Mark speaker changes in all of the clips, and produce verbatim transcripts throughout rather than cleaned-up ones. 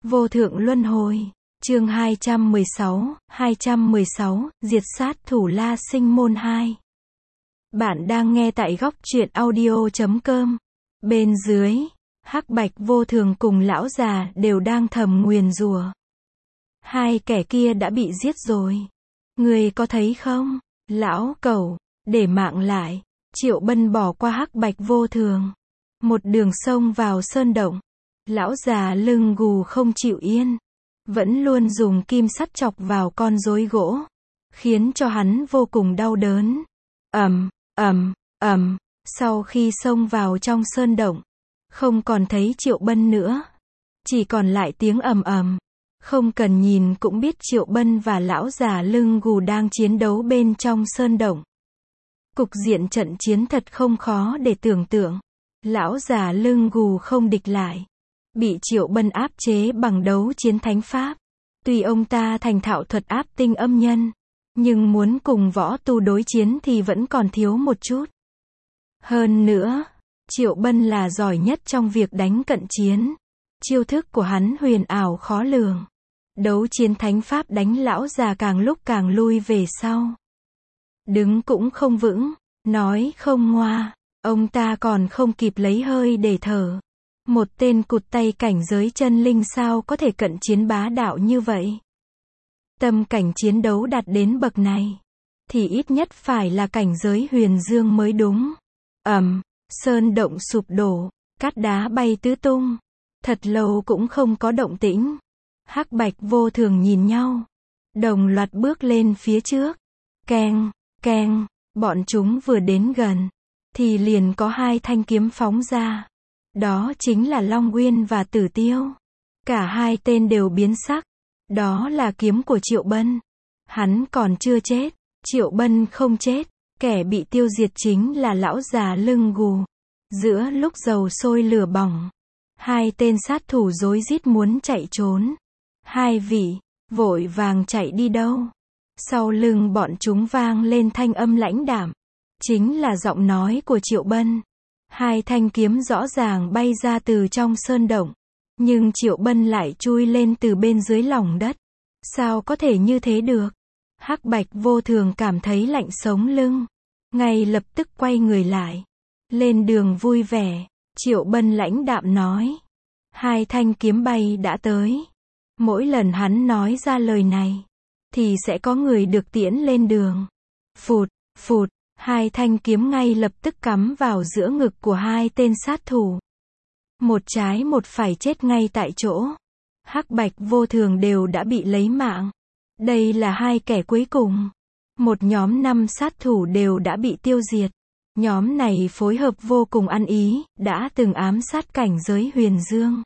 Speaker 1: Vô thượng luân hồi. Chương hai trăm mười sáu, hai trăm mười sáu, diệt sát thủ La Sinh môn hai. Bạn đang nghe tại góc truyện audio chấm com. Bên dưới, Hắc Bạch Vô Thường cùng lão già đều đang thầm nguyền rủa. Hai kẻ kia đã bị giết rồi. Người có thấy không? Lão cẩu, để mạng lại. Triệu Bân bỏ qua Hắc Bạch Vô Thường, một đường sông vào sơn động. Lão già lưng gù không chịu yên, vẫn luôn dùng kim sắt chọc vào con rối gỗ, khiến cho hắn vô cùng đau đớn. Ầm, ầm, ầm, sau khi xông vào trong sơn động, không còn thấy Triệu Bân nữa, chỉ còn lại tiếng ầm ầm. Không cần nhìn cũng biết Triệu Bân và lão già lưng gù đang chiến đấu bên trong sơn động. Cục diện trận chiến thật không khó để tưởng tượng. Lão già lưng gù không địch lại, bị Triệu Bân áp chế bằng đấu chiến thánh pháp. Tuy ông ta thành thạo thuật áp tinh âm nhân, nhưng muốn cùng võ tu đối chiến thì vẫn còn thiếu một chút. Hơn nữa, Triệu Bân là giỏi nhất trong việc đánh cận chiến. Chiêu thức của hắn huyền ảo khó lường. Đấu chiến thánh pháp đánh lão già càng lúc càng lui về sau. Đứng cũng không vững, nói không ngoa, ông ta còn không kịp lấy hơi để thở. Một tên cụt tay cảnh giới chân linh sao có thể cận chiến bá đạo như vậy? Tâm cảnh chiến đấu đạt đến bậc này, thì ít nhất phải là cảnh giới huyền dương mới đúng. Ầm, sơn động sụp đổ, cát đá bay tứ tung. Thật lâu cũng không có động tĩnh. Hắc Bạch Vô Thường nhìn nhau, đồng loạt bước lên phía trước. Keng, keng, bọn chúng vừa đến gần, thì liền có hai thanh kiếm phóng ra. Đó chính là Long Nguyên và Tử Tiêu. Cả hai tên đều biến sắc. Đó là kiếm của Triệu Bân. Hắn còn chưa chết. Triệu Bân không chết. Kẻ bị tiêu diệt chính là lão già lưng gù. Giữa lúc dầu sôi lửa bỏng, hai tên sát thủ rối rít muốn chạy trốn. Hai vị, vội vàng chạy đi đâu? Sau lưng bọn chúng vang lên thanh âm lãnh đạm. Chính là giọng nói của Triệu Bân. Hai thanh kiếm rõ ràng bay ra từ trong sơn động, nhưng Triệu Bân lại chui lên từ bên dưới lòng đất. Sao có thể như thế được? Hắc Bạch Vô Thường cảm thấy lạnh sống lưng, ngay lập tức quay người lại. Lên đường vui vẻ, Triệu Bân lãnh đạm nói. Hai thanh kiếm bay đã tới. Mỗi lần hắn nói ra lời này, thì sẽ có người được tiễn lên đường. Phụt, phụt. Hai thanh kiếm ngay lập tức cắm vào giữa ngực của hai tên sát thủ. Một trái một phải chết ngay tại chỗ. Hắc Bạch Vô Thường đều đã bị lấy mạng. Đây là hai kẻ cuối cùng. Một nhóm năm sát thủ đều đã bị tiêu diệt. Nhóm này phối hợp vô cùng ăn ý, đã từng ám sát cảnh giới huyền dương.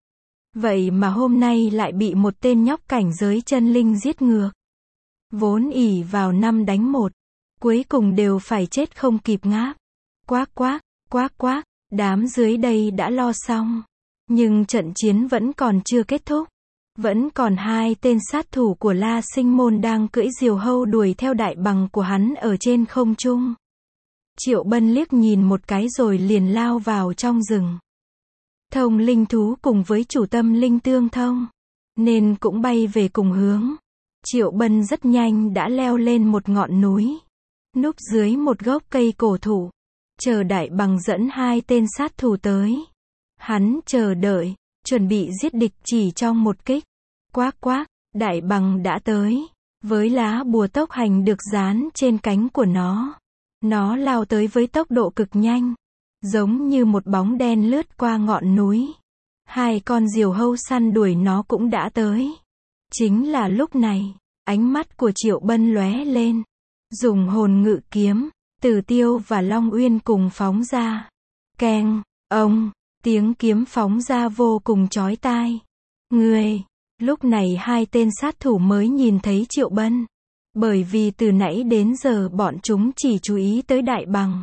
Speaker 1: Vậy mà hôm nay lại bị một tên nhóc cảnh giới chân linh giết ngược. Vốn ỷ vào năm đánh một, cuối cùng đều phải chết không kịp ngáp. Quác quác, quác quác, đám dưới đây đã lo xong. Nhưng trận chiến vẫn còn chưa kết thúc. Vẫn còn hai tên sát thủ của La Sinh môn đang cưỡi diều hâu đuổi theo đại bằng của hắn ở trên không trung. Triệu Bân liếc nhìn một cái rồi liền lao vào trong rừng. Thông linh thú cùng với chủ tâm linh tương thông, nên cũng bay về cùng hướng. Triệu Bân rất nhanh đã leo lên một ngọn núi, núp dưới một gốc cây cổ thụ, chờ đại bằng dẫn hai tên sát thủ tới. Hắn chờ đợi, chuẩn bị giết địch chỉ trong một kích. Quác quác, đại bằng đã tới, với lá bùa tốc hành được dán trên cánh của nó. Nó lao tới với tốc độ cực nhanh, giống như một bóng đen lướt qua ngọn núi. Hai con diều hâu săn đuổi nó cũng đã tới. Chính là lúc này, ánh mắt của Triệu Bân lóe lên. Dùng hồn ngự kiếm, Tử Tiêu và Long Uyên cùng phóng ra. Keng, ông, tiếng kiếm phóng ra vô cùng chói tai. Người, lúc này hai tên sát thủ mới nhìn thấy Triệu Bân. Bởi vì từ nãy đến giờ bọn chúng chỉ chú ý tới đại bằng.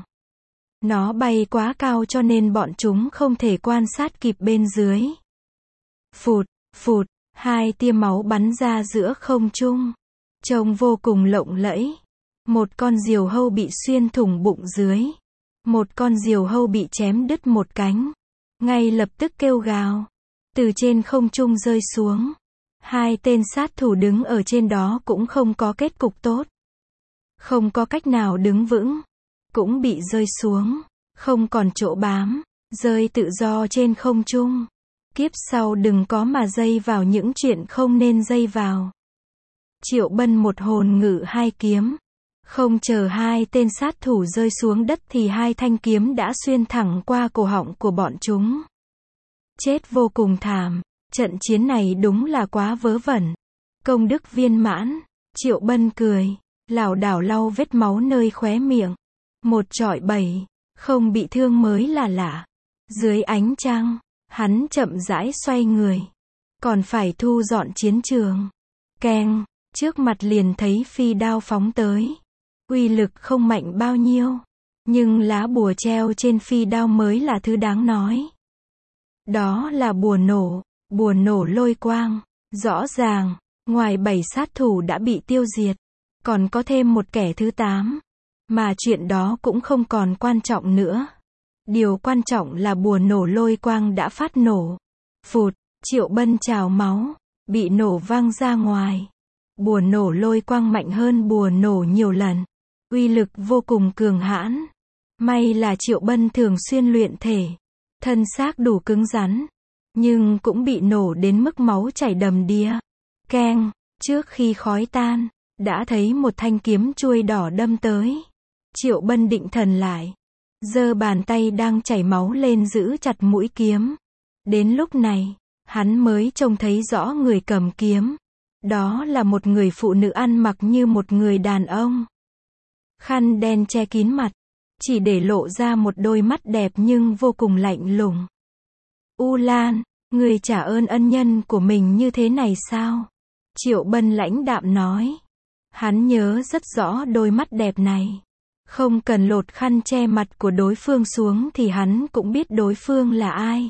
Speaker 1: Nó bay quá cao cho nên bọn chúng không thể quan sát kịp bên dưới. Phụt, phụt, hai tia máu bắn ra giữa không trung. Trông vô cùng lộng lẫy. Một con diều hâu bị xuyên thủng bụng dưới. Một con diều hâu bị chém đứt một cánh. Ngay lập tức kêu gào. từ trên không trung rơi xuống. Hai tên sát thủ đứng ở trên đó cũng không có kết cục tốt. Không có cách nào đứng vững. Cũng bị rơi xuống. Không còn chỗ bám. Rơi tự do trên không trung. Kiếp sau đừng có mà dây vào những chuyện không nên dây vào. Triệu Bân một hồn ngự hai kiếm. Không chờ hai tên sát thủ rơi xuống đất thì hai thanh kiếm đã xuyên thẳng qua cổ họng của bọn chúng. Chết vô cùng thảm. Trận chiến này đúng là quá vớ vẩn. Công đức viên mãn. Triệu Bân cười. Lảo đảo lau vết máu nơi khóe miệng. Một trọi bảy. Không bị thương mới là lạ. Dưới ánh trăng, hắn chậm rãi xoay người. Còn phải thu dọn chiến trường. Keng. Trước mặt liền thấy phi đao phóng tới. Uy lực không mạnh bao nhiêu. Nhưng lá bùa treo trên phi đao mới là thứ đáng nói. Đó là bùa nổ. Bùa nổ lôi quang. Rõ ràng, ngoài bảy sát thủ đã bị tiêu diệt. Còn có thêm một kẻ thứ tám. Mà chuyện đó cũng không còn quan trọng nữa. Điều quan trọng là bùa nổ lôi quang đã phát nổ. Phụt, Triệu Bân trào máu. Bị nổ văng ra ngoài. Bùa nổ lôi quang mạnh hơn bùa nổ nhiều lần. Uy lực vô cùng cường hãn. May là Triệu Bân thường xuyên luyện thể. Thân xác đủ cứng rắn. Nhưng cũng bị nổ đến mức máu chảy đầm đìa. Keng, trước khi khói tan, đã thấy một thanh kiếm chuôi đỏ đâm tới. Triệu Bân định thần lại. Giơ bàn tay đang chảy máu lên giữ chặt mũi kiếm. Đến lúc này, hắn mới trông thấy rõ người cầm kiếm. Đó là một người phụ nữ ăn mặc như một người đàn ông. Khăn đen che kín mặt. Chỉ để lộ ra một đôi mắt đẹp nhưng vô cùng lạnh lùng. U Lan, người trả ơn ân nhân của mình như thế này sao? Triệu Bân lãnh đạm nói. Hắn nhớ rất rõ đôi mắt đẹp này. Không cần lột khăn che mặt của đối phương xuống thì hắn cũng biết đối phương là ai.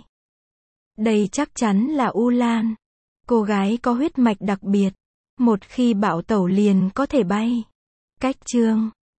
Speaker 1: Đây chắc chắn là U Lan. Cô gái có huyết mạch đặc biệt. Một khi bạo tẩu liền có thể bay. Cách chương